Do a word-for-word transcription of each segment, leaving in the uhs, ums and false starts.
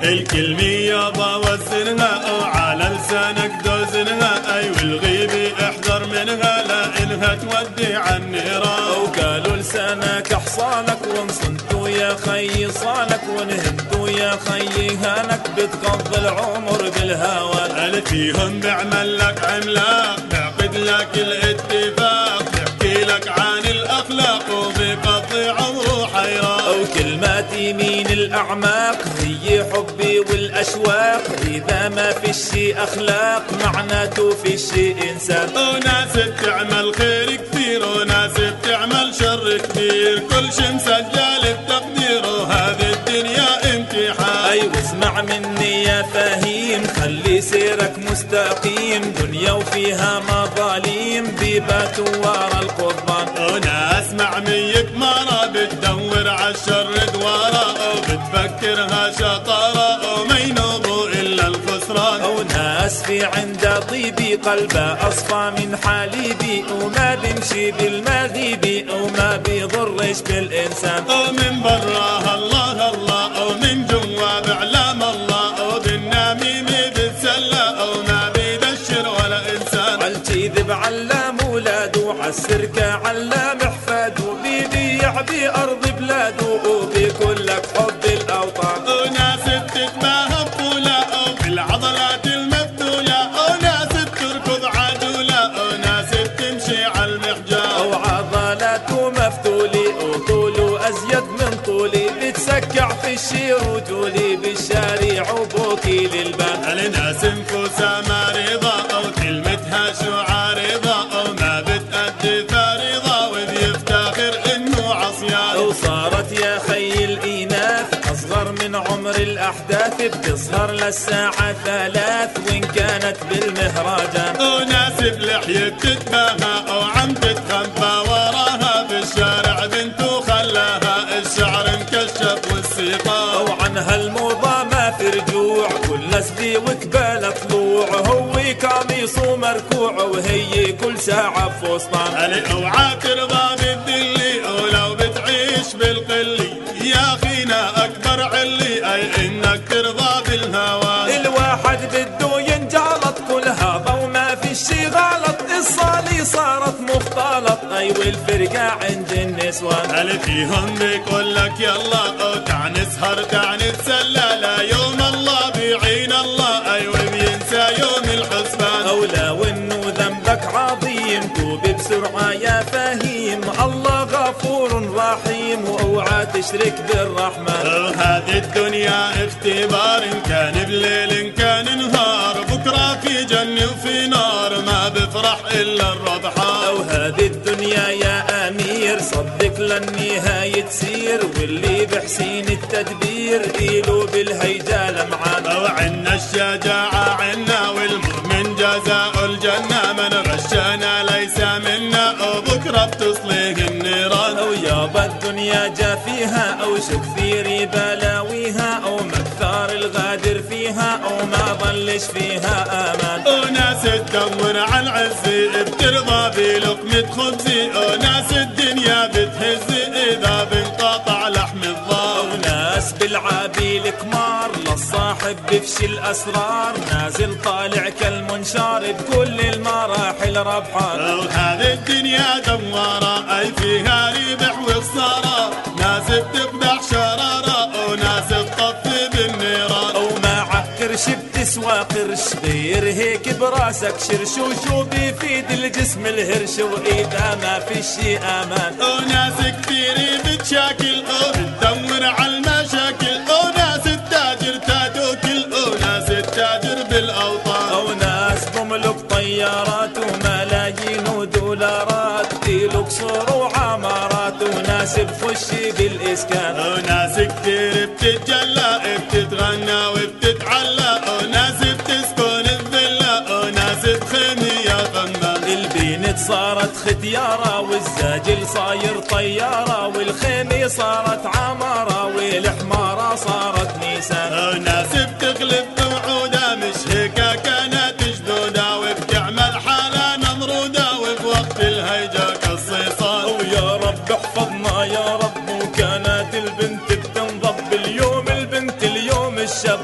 الكلمة يابا وزنها وعلى لسانك دوزنها، أي والغيبة احذر منها لا إنها تودي عالنيران. وقالوا لسانك حصانك وانصنتوا يا خي صانك، ونهدوا يا خي هانك بتقضي العمر بالهوى. قال فيهم بعمل لك عملاق بعقد لك الاتفاق، بحكي لك عن الأخلاق وبقضي عمره حيران. وكلماتي من الأعماق هي حبي والأشواق، إذا ما في الشي أخلاق معناته في الشي إنسان. وناس بتعمل خير كثير وناس بتعمل شر كثير، كل شي مسجل بتقدير وهذه الدنيا امتحان. أيوة اسمع مني يا فهيم خلي سيرك مستقيم، دنيا وفيها مظاليم بيباتوا ورا القضبان. وناس معمية مرة بتدور عالشر دوارة، وبتفكرها شطارة وما ينوبوا إلا الخسران. وناس في عندها طيبي قلبها أصفى من حليبي، وما بيمشي بالمغيبي وما بيضرش بالإنسان. ومن براها الله الله ومن جوا بعلام الله، وبالنميمة بتسلى وما بيدشر ولا إنسان. عالكذب علام ولاده عالسركة علام حفاده، بيبيع بأرض بلاده وبيكون لك حب الأوطان. وناس بتتباهى بطولة وبالعضلات المفتولة، وناس بتركض عدولة وناس بتمشي عالمحجار. وعضلاته مفتولي وطوله أزيد من طولي، بتسكع في الشي رجولي بالشارع وبوكي للبان. الناس انفسها مريضة وكلمتها شو عارضة، وما بتأدي فريضة وبيفتخر انه عصيان. وصارت يا خي الإناث أصغر من عمر الأحداث، بتظهر للساعة ثلاث وإن كانت بالمهرجان. وناس بلحية بتتباهى وعم تتخبى وراها، بالشارع بنته خلاها الشعر مكشف والسيقان. وعنها الموضة ما في رجوع كل نسبي وكبالة طلوع، هو قميصه مركوع وهي كل ساعة بفستان. قال اوعى ترضى بالذلي ولو بتعيش بالقلي، يا اخينا اكبر علي اي انك ترضى بالهوى. الواحد بده ينجلط كل هذا وما في شي غلط، الصالي صارت مختلط ايوه الفرقة عند النسوان. قال فيهم بيقول لك يلا او تعال نسهر تعال نتسلى، لا يوم الله بيعين الله ايوه بينسى يوم الحسبان. او لو انه ذنبك عظيم توب بسرعة يا فهيم، الله غفور رحيم واوعى تشرك بالرحمن. هذه الدنيا اختبار ان كان بليل ان كان نهار، بكره في جنة وفي نار ما بفرح الا الربحان. او هذه الدنيا يا امير صدق للنهاية تسير، واللي بحسين التدبير إيلو بالهيجا لمعان. او عنا الشجاعة عنا والمؤمن جزاء الجنة، من غشنا ليس منا وبكره بتصليه النيران. او يابا الدنيا جا فيها او شكثير بلاويها، او مكثار الغادر فيها او ما ظلش فيها امان. وناس تدور على العز بترضى بلقمة خبزي، وناس الدنيا بتهز اذا بنقطع لحم الضار. وناس بالعابي الكمار للصاحب بفشي الاسرار، نازل طالع كالمنشار بكل المراحل ربحان. وهذه الدنيا دوارة اي فيها ربح وخسارة، ناس بتقدح شرارة وناس تطفي بالنيران. وما عكرش بتسوى قرش غير هيك براسك شرش، وشو بيفيد الجسم الهرش واذا ما في شي امان. وناس كثير بتشاكل بتدور على المشاكل، وناس التاجر تاكل وناس التاجر بالاوطان. وناس بملك طيارات وملايين ودولارات، تيلو قصور وعمارات، وناس بخشي بالاسكان. وناس كثير بتتجلى بتتغنى وبتتعلى، وناس بتسكن الفيلا وناس بخيمة يا فنان. البينت صارت ختيارة والزاجل صاير طيارة، والخيمة صارت عمارة والحمارة صارت نيسان. وناس بتغلب بوعودة مش هيك كانت جدودة، وبتعمل حالة نمرودة وبوقت الهيجا كالصيصان. ويا رب احفظنا يا رب، وكانت البنت بتنضب اليوم البنت اليوم الشاب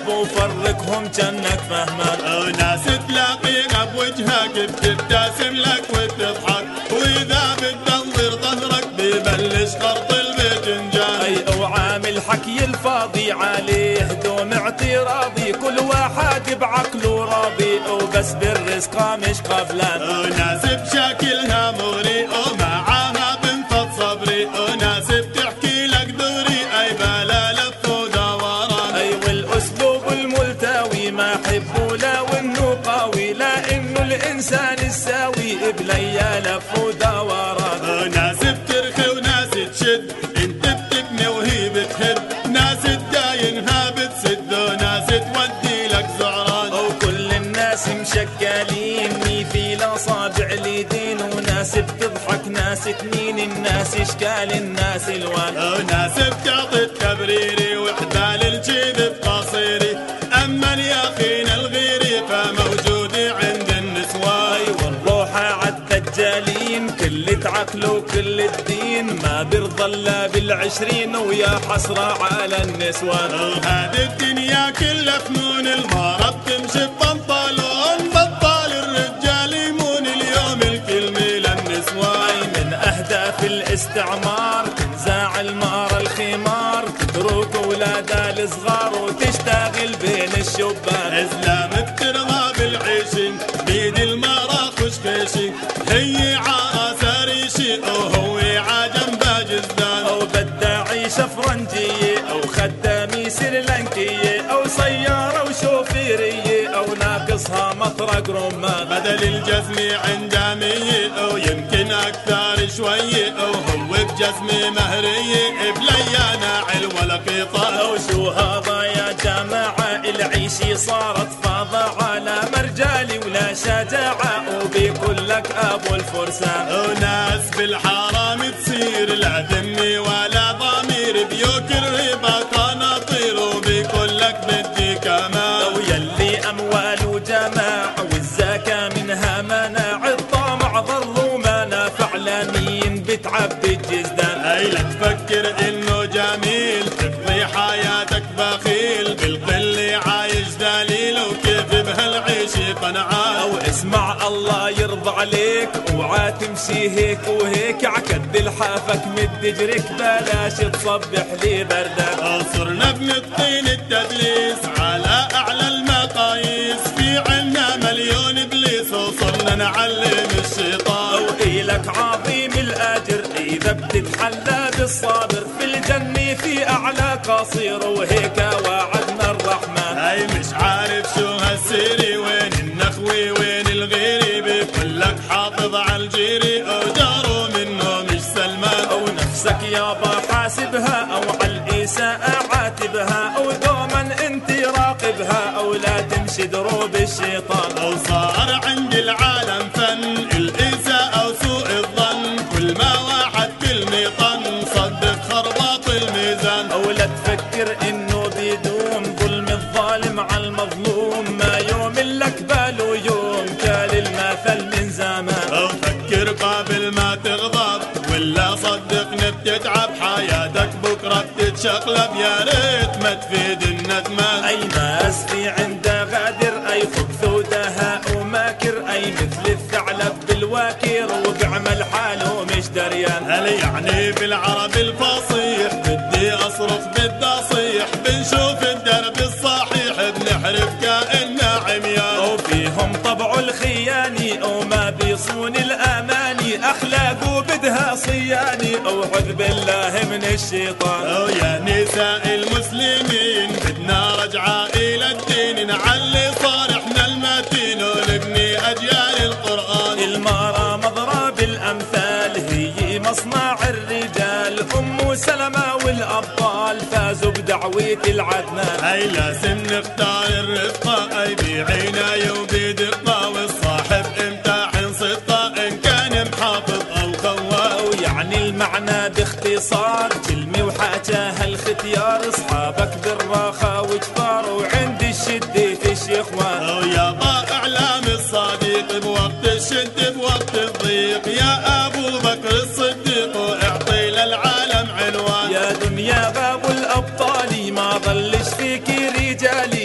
الحب وفرقهم جنك فهمان. وناس تلاقيها بوجهك بتبتسم لك وتضحك، واذا بتنظر ظهرك ببلش خرط الباذنجان. اي وعامل حكي الفاضي عليه دوم اعتراضي، كل واحد بعقله راضي وبس بالرزق مش قبلان. وناس بشكلها مغري ومعاها بنفض صبري، وناس بتحكي لك دوري اي بلا لف ودوران. اي والاسلوب الملتوي ما حبه لا وانه قوي، لا انه الانسان الساوي بليا لف ودوران. وناس بترخي وناس تشد، انت بتبني وهي بتهد، ناس تداينها بتسد وناس تودي لك زعران. وكل الناس مشكلين مثيل اصابع اليدين، وناس بتضحك ناس تنين، الناس اشكال الناس الوان. وناس بتعطي التبريري وحبال الجيب بقصيري، اما اليقين الغيري فموجود عند النسوان. والروحة عالدجالين كل تعقله وكل الدين، ما بيرضى الا بالعشرين ويا حسرة على النسوان. وهذه الدنيا كلها فنون، المرأة بتمشي ببنطلون، بطال الرجال يمون اليوم الكلمة للنسوان. من اهداف الاستعمار تنزاع المرأة الخمار، تترك اولادها الصغار وتشتغل بين الشبان. اسلام بترضى بالعيش بيد المرأة خشخيشي، هي عراسة ريشي وهو عجنبها جزدان. او بدها عيشة فرنجية او خدامي سريلانكية او سيارة وشوفيرية او ناقصها مطرق رمان. بدل الجزمة عندها مية ويمكن اكثر شوية، وهو بجزمة مهرية بليا ناعل ولا قطار. او شو هذا يا جماعة، العيشة صارت فاضة على مرجالي ولا شجاعة، وبيقول لك ابو الفرسان. وناس بالحرام تصير لا ذمي ولا ضمير، بيوك الربا قناطير وبيقول لك بدي كمان. ويلي اموال وجماع والزكاة منها مناع، الطمع ضر ومنع فعلانين بتعبي الجزدان. اي لا تفكر انه جميل تقضي حياتك بخيل، بالقل عايش دليل وكيف بهالعيش قنعان. او اسمع الله يرضى عليك اوعى تمشي هيك وهيك، عكد الحافك مد اجرك بلاش تصبح لي بردان. صرنا بنطين التدليس على اعلى المقاييس، في عنا مليون ابليس وصرنا نعلم الشيطان. وإلك عظيم الاجر اذا بتتحلى بالصابر، في الجنة في اعلى قصير وهيك وعدنا الرحمن. هاي مش عارف شو هالسيري، وين النخوي وين الغيري، بيقول لك حافظ عالجيري وداروا منه مش سلمان. او نفسك يابا حاسبها او عالإساءة عاتبها، او دوما انت راقبها او لا تمشي دروب الشيطان. او صار عند العالم فن الإساءة وسوء الظن، كل ما واحد كلمة طن صدق خرباط الميزان. او لا تفكر انه بيدوم ظلم الظالم على المظلوم، ما يوم لك باله يوم كال المثل من زمان. او فكر قبل ما تغضب ولا صدقني بتتعب، حياتك بكرة بتتشقلب، يا ريت ما تفيد الندمان. اي ناس في عنده غادر اي خبث ودهاء وماكر، اي مثل الثعلب بالواكر وبعمل حاله مش دريان. هل يعني بالعرب الفصيح بدي اصرخ بدي اصيح، بنشوف الدرب الصحيح بنحرف كأننا عميان. وفيهم طبع الخياني وما بيصون الاماني، اخلاقه بدها صياني اوعذ بالله من الشيطان. او يا نساء المسلمين بدنا رجعة الى الدين، نعلي صالحنا المتين ونبني اجيال القرآن. المرأة مضرب الامثال هي مصنع الرجال، ام سلمة والابطال فازوا بدعوة العدنان. هاي لازم نختار الرفقة اي بعيناي وبدقة، والصاحب امتحن صدقة ان كان محافظ او خوان. او يعني المعنى باختصار كلمة وحاجاها الختيار، اصحابك بالراخة وجفار وعند الشدة فيش اخوان. او يا ضائع اعلام الصديق بوقت الشد بوقت الضيق، يا ابو بكر الصديق اعطي للعالم عنوان. يا دنيا غابوا الابطال ما ظلش فيك رجالي،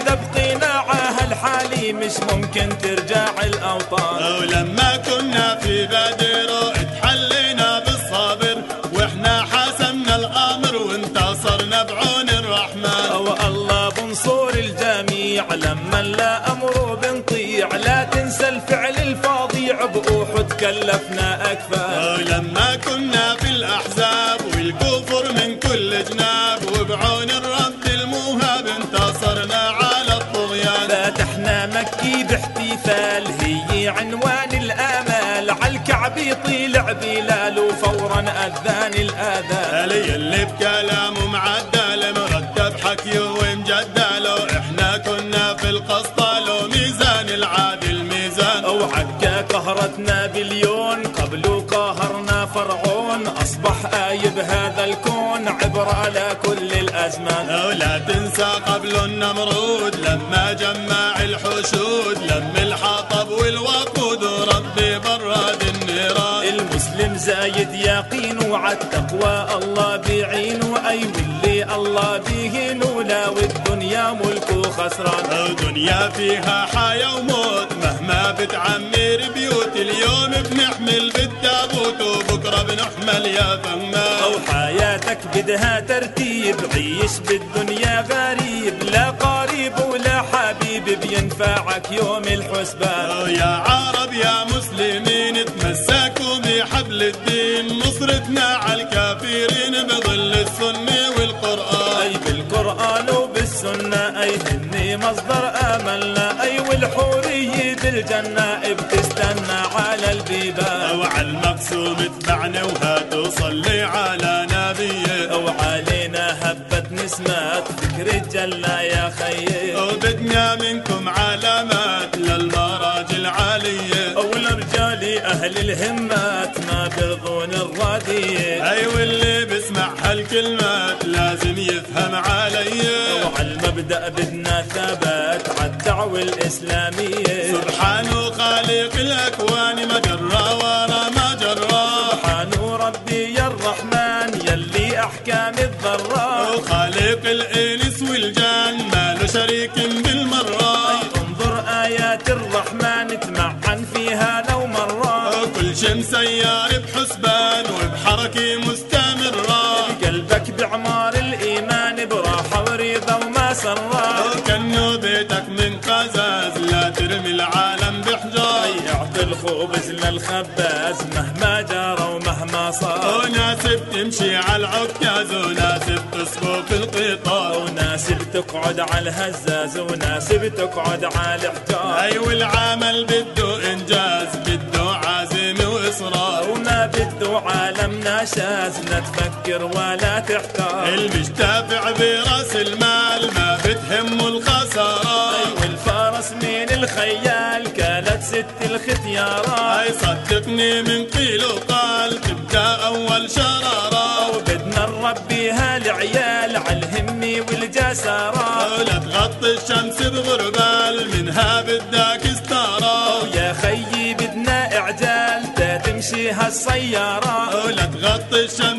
هذا بقناعه الحالي مش ممكن ترجع الأوطان. ولما كنا في بدر اتحلينا بالصبر واحنا حسمنا الأمر وانتصرنا بعون الرحمن. والله بنصور الجميع لما لا أمره بنطيع، لا تنسى الفعل الفظيع بأوحد كلفنا أكفى. ولما كنا في الأحزاب والكفر من كل جناب وبعون الرب الموهب انتصرنا على الطغيان. فاتحنا مكي باحتفال هي عنوان الآمال، عالكعب يطيلع بلال وفورا أذان الآذان. اللي بكلامه معدل مرتب حكيه ومجدله، احنا كنا في القسطل وميزان العادل ميزان. وعكا قهرتنا بليون قبل قهرنا فرعون، أصبح آيب هذا الكون عبر على كل الأزمان. ولا تنسى قبل النمرود لما جمع الحشود، لم الحطب والوقود ربي براد النيران. المسلم زايد يقين وعالتقوى الله بيعينه، أي واللي الله بيهينه لا والدنيا ملكه خسران. دنيا فيها حياة وموت مهما بتعمر بيوت، اليوم بنحمل بالتابوت وبكرة بنحمل يا فمان. أو حياتك بدها ترتيب، عيش بالدنيا غريب، لا قريب ولا حبيب بينفعك يوم الحسبان. يا عرب يا مسلمين تمسكوا بحبل الدين، نصرتنا على الكافرين بظل السنة والقرآن. أي بالقرآن وبالسنة أي هني مصدر آملنا، أي والحورية بالجنة بتستنى على البيبان. وعلى المقسوم اتبعنا وهاتوا صلي على نبيه، وعلينا هبت نسمات فكر الجنة يا خيي. وبدنا منكم علامات للمراجل العالية، ولرجال أهل الهمات ما بيرضون الرادية. أي واللي بسمع هالكلمات لازم يفهم علي. وعلى المبدأ بدنا ثبات عالدعوة الإسلامية. سبحانه خالق الأكوان ما جرى ورا ما جرى، سبحانه ربي يا الرحمن يلي أحكام الذرات. وخالق الإنس والجان ما له شريك بالمرة. انظر آيات الرحمن تمعن فيها لو مرة، كل شي مسير بحسبان وبحركة مستمرة. قلبك بعمار الإيمان براحة ورضا وما سرى. كأنه بيتك من قزاز لا ترمي العالم بحجار. اعطي الخبز للخباز مهما جرى ومهما صار. وناسب تمشي على العكاز وناسب تصفو في القطار. وناسب تقعد على الهزاز وناسب تقعد على الحجار. أي والعمل بده إنجاز بده عزم وإصرار. وما بده عالمنا شاز لا تفكر ولا تحتار. المجتمع براس المال ما بتهمه الخسارة. أي والفارس من الخيال كانت ست الختيارات. أي صدقني من قيل وقال تبدأ أول شرارة. وبدنا نربي هالعيال عالهمة والجسارة. ولا تغطي الشمس بغربال منها بدك استارة. ويا خيي بدنا إعجال تمشي هالسيارة. ولا تغطي الشمس